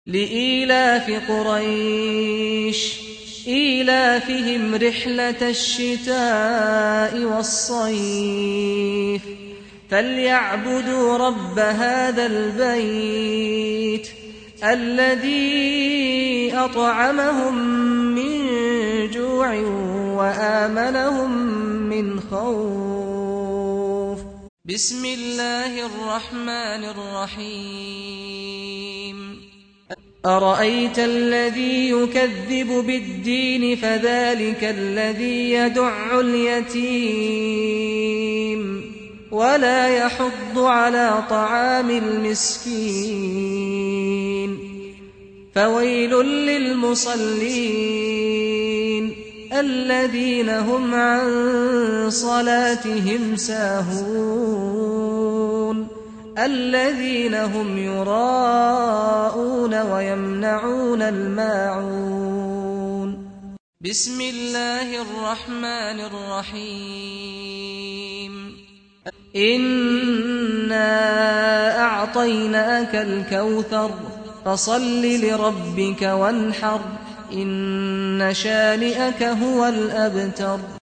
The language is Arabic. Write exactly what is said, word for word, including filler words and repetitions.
لإيلاف قريش إيلافهم رحلة الشتاء والصيف فليعبدوا رب هذا البيت الذي أطعمهم من جوع وآمنهم من خوف. بسم الله الرحمن الرحيم. أرأيت الذي يكذب بالدين فذلك الذي يدع اليتيم ولا يحض على طعام المسكين فويل للمصلين الذين هم عن صلاتهم ساهون الذين هم يراءون ويمنعون الماعون. بسم الله الرحمن الرحيم. إنا أعطيناك الكوثر فصل لربك وانحر إن شانئك هو الأبتر.